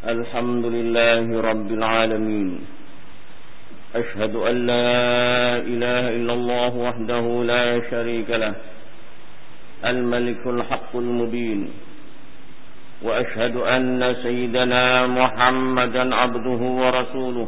الحمد لله رب العالمين. أشهد أن لا إله إلا الله وحده لا شريك له الملك الحق المبين. وأشهد أن سيدنا محمدا عبده ورسوله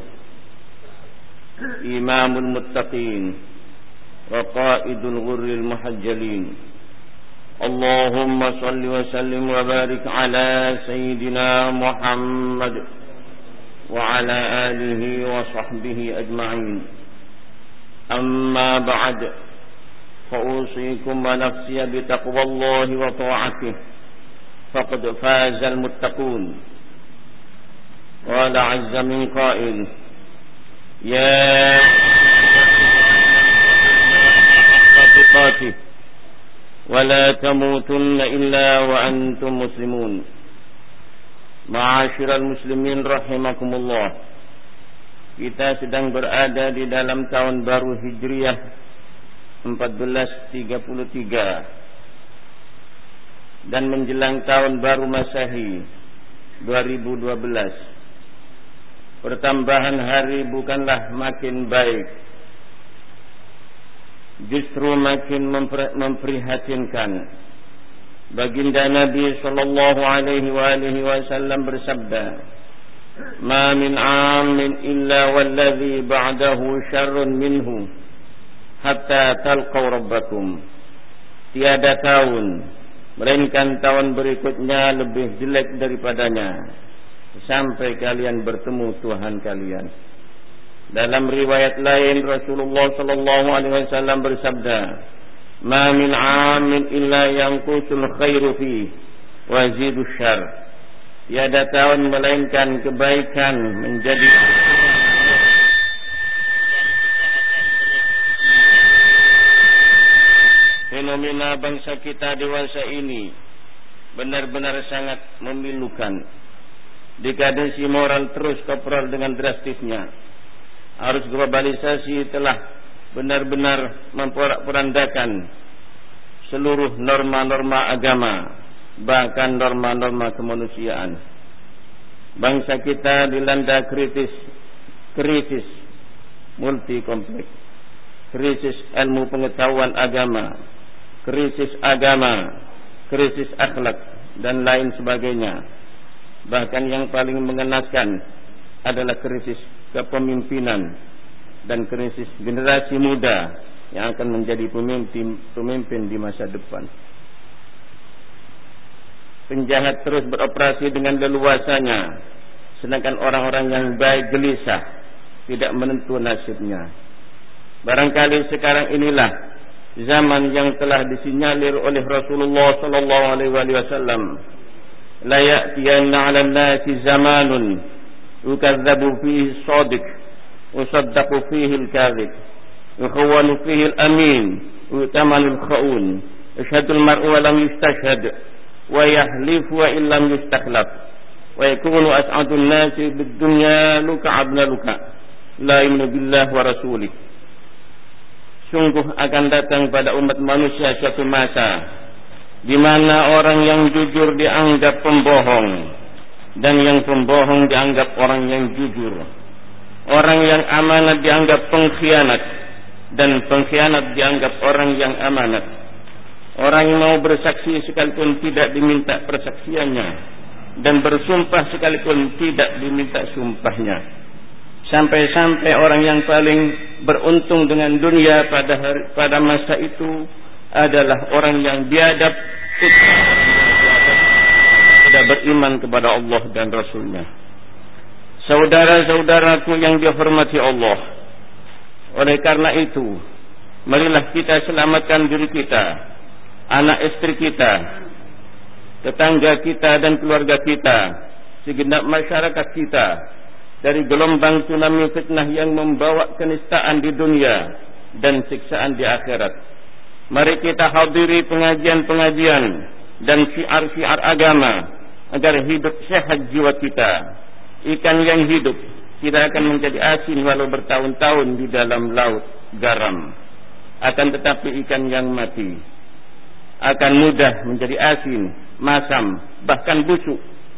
إمام المتقين وقائد الغر المحجلين. اللهم صل وسلم وبارك على سيدنا محمد وعلى آله وصحبه أجمعين. أما بعد، فأوصيكم ونفسي بتقوى الله وطاعته، فقد فاز المتقون. قال عز من قائل: يا ولا تموتن إلا وأنتم مسلمون. Ma'asyiral muslimin rahimakumullah. Kita sedang berada di dalam tahun baru Hijriah 1433 dan menjelang tahun baru Masehi 2012. Pertambahan hari bukanlah makin baik, justru makin memprihatinkan. Baginda Nabi sallallahu alaihi wasallam bersabda, "Ma min 'amin illa wallazi ba'dahu syarrun minhu hatta talqaw rabbakum." Tiada tahun melainkan tahun berikutnya lebih jelek daripadanya sampai kalian bertemu Tuhan kalian. Dalam riwayat lain Rasulullah sallallahu alaihi wasallam bersabda, "Ma min 'amin illa yanqusul khairu fi wa yazidus syarr." Tiada tahun melainkan kebaikan menjadi fenomena bangsa kita dewasa ini benar-benar sangat memilukan. Dekadensi moral terus koprol dengan drastisnya. Arus globalisasi telah benar-benar memporak-porandakan seluruh norma-norma agama, bahkan norma-norma kemanusiaan. Bangsa kita dilanda krisis multi kompleks, krisis ilmu pengetahuan agama, krisis akhlak dan lain sebagainya. Bahkan yang paling mengenaskan adalah krisis kepemimpinan dan krisis generasi muda yang akan menjadi pemimpin di masa depan. Penjahat terus beroperasi dengan leluasanya, sedangkan orang-orang yang baik gelisah, tidak menentu nasibnya. Barangkali sekarang inilah zaman yang telah disinyalir oleh Rasulullah sallallahu alaihi wasallam, la ya'tiyanna 'alan nasi zamanun yukazzabu fihi as-sadiq usaddaqu fihi al-kadhib, yukhawwanu fihi al-amin, yu'tamanu al-kha'un, yashhadu al-mar'u wa lam yustashhad, wa yahlifu wa illam yustakhlaf, wa yakunu as'adu an-nasi bid-dunya luka'abna luka' la yu'minu billahi wa rasulih. Sungguh akan datang pada umat manusia suatu masa di mana orang yang jujur dianggap pembohong dan yang pembohong dianggap orang yang jujur. Orang yang amanat dianggap pengkhianat dan pengkhianat dianggap orang yang amanat. Orang yang mau bersaksi sekalipun tidak diminta persaksiannya, dan bersumpah sekalipun tidak diminta sumpahnya. Sampai-sampai orang yang paling beruntung dengan dunia pada masa itu adalah orang yang biadab, tidak beriman kepada Allah dan Rasulnya. Saudara-saudaraku yang dihormati Allah, oleh karena itu, marilah kita selamatkan diri kita, anak istri kita, tetangga kita dan keluarga kita, segenap masyarakat kita dari gelombang tsunami fitnah yang membawa kenistaan di dunia dan siksaan di akhirat. Mari kita hadiri pengajian-pengajian dan syiar-syiar agama agar hidup sehat jiwa kita. Ikan yang hidup tidak akan menjadi asin walau bertahun-tahun di dalam laut garam. Akan tetapi ikan yang mati akan mudah menjadi asin, masam, bahkan busuk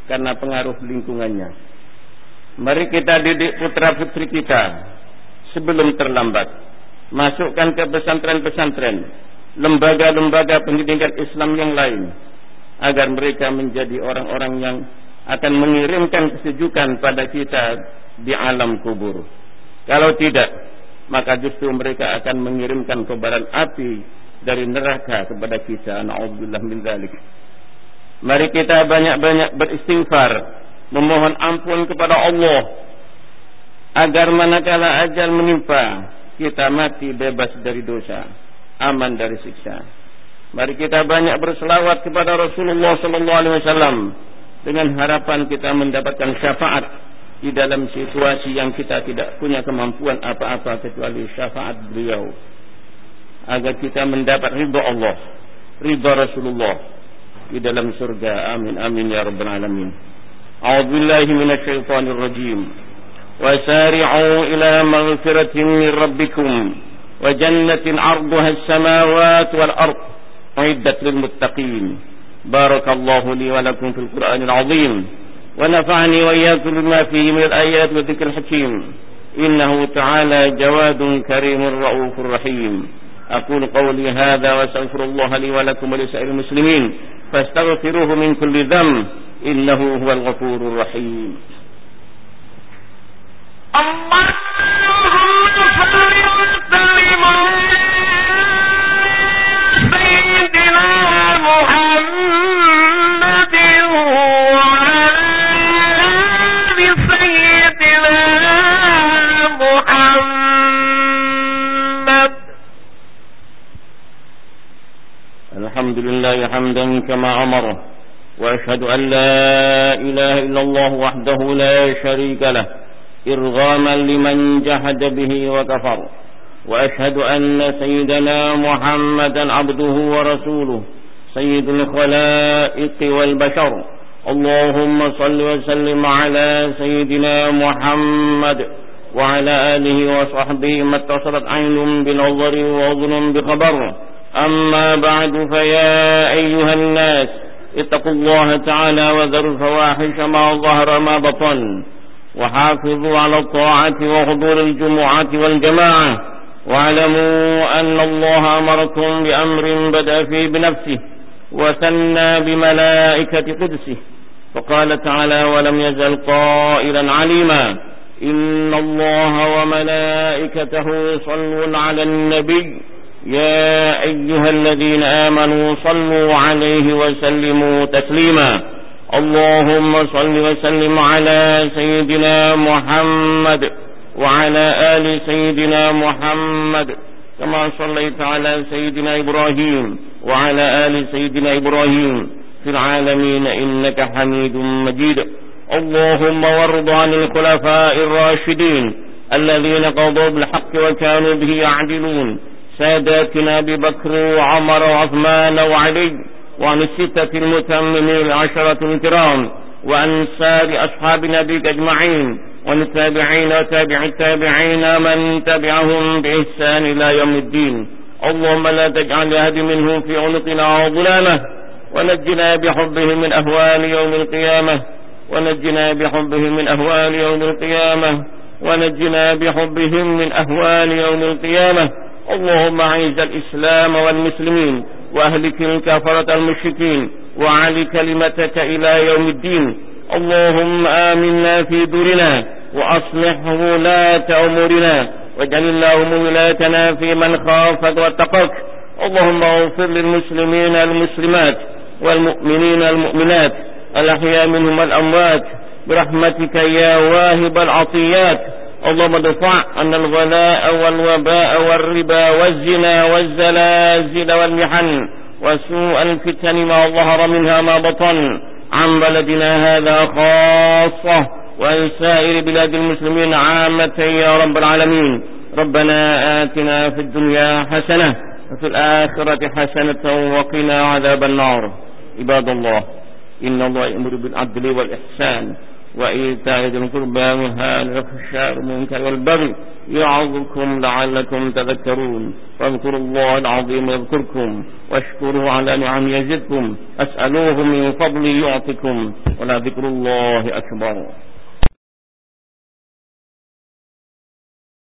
karena pengaruh lingkungannya. Mari kita didik putra-putri kita sebelum terlambat. Masukkan ke pesantren-pesantren, lembaga-lembaga pendidikan Islam yang lain, agar mereka menjadi orang-orang yang akan mengirimkan kesejukan pada kita di alam kubur. Kalau tidak, maka justru mereka akan mengirimkan kobaran api dari neraka kepada kita. Na'udzubillah min dzalik. Mari kita banyak-banyak beristighfar, memohon ampun kepada Allah, agar manakala ajal menimpa, kita mati bebas dari dosa, aman dari siksa. Mari kita banyak berselawat kepada Rasulullah sallallahu alaihi wasallam dengan harapan kita mendapatkan syafaat di dalam situasi yang kita tidak punya kemampuan apa-apa kecuali syafaat beliau, agar kita mendapat ridha Allah, ridha Rasulullah di dalam surga. Amin amin ya rabbal alamin. A'udzubillahi minasyaitonir rajim. Wasari'u ila maghfiratin min rabbikum wa jannatin 'arduha as-samawati wal ard uiddat lil muttaqin. Barakallahu li wa lakum fil Qur'anil 'azim wa nafa'ani wa iyyakum bima fihi min al-ayati wa dhikril hakim. Innahu ta'ala jawadun karimun raufur rahim. Aqulu qawli hadha wa astaghfirullaha li wa lakum wa li sa'iril muslimin fastaghfiruhu min kulli dhanb innahu huwal ghafurur rahim. Alhamdulillah hamdan kama amara wa ashhadu an la ilaha illallah wahdahu la syarika lah irghaman liman jahada bihi wa kafar wa ashhadu anna sayyidana Muhammadan abduhu wa rasuluh sayyidul khalaiq wal bashar. Allahumma salli wa sallim ala sayyidina Muhammad wa ala alihi wa sahbihi mattasalat aynun bi nadhari wa udhunun bi khabar. أما بعد فيا أيها الناس اتقوا الله تعالى وذروا الفواحش ما ظهر ما بطن وحافظوا على الطاعة وحضور الجمعة والجماعة واعلموا أن الله أمركم بأمر بدأ فيه بنفسه وثنى بملائكة قدسه فقال تعالى ولم يزل قائلا عليما إن الله وملائكته يصلون على النبي يا أيها الذين آمنوا صلوا عليه وسلموا تسليما. اللهم صل وسلم على سيدنا محمد وعلى آل سيدنا محمد كما صليت على سيدنا إبراهيم وعلى آل سيدنا إبراهيم في العالمين إنك حميد مجيد. اللهم وارض عن الخلفاء الراشدين الذين قضوا بالحق وكانوا به يعدلون ساداتنا أبي بكر وعمر وعثمان وعلي وعن الستة المتممين العشرة الكرام وعن سائر أصحاب نبيك أجمعين وعن التابعين وتابع التابعين من تبعهم بإحسان إلى يوم الدين. اللهم لا تجعل أحد منهم في عنقنا ظلامة ونجنا بحبه من أهوال يوم القيامة ونجنا بحبهم من أهوال يوم القيامة ونجنا بحبهم من أهوال يوم القيامة. اللهم أعز الإسلام والمسلمين وأهلك الكفرة المشركين وعلي كلمتك إلى يوم الدين. اللهم آمنا في دورنا وأصلح ولاة أمورنا واجعل اللهم ولايتنا في من خافك واتقاك. اللهم اغفر للمسلمين والمسلمات والمؤمنين والمؤمنات الأحياء منهم والأموات برحمتك يا واهب العطيات. اللهم ادفع عن الغلاء والوباء والربا والزنا والزلازل والمحن وسوء الفتن ما ظهر منها ما بطن عن بلدنا هذا خاصة وعن سائر بلاد المسلمين عامة يا رب العالمين. ربنا آتنا في الدنيا حسنة وفي الآخرة حسنة وقنا عذاب النار. عباد الله إن الله يأمر بالعدل والإحسان وإيتاء ذي القربى واليتامى والفحشاء والمنكر والبغي يعظكم لعلكم تذكرون فاذكروا الله العظيم يذكركم واشكروه على نعم يزدكم اسألوه من فضله يعطكم ولذكر الله أكبر.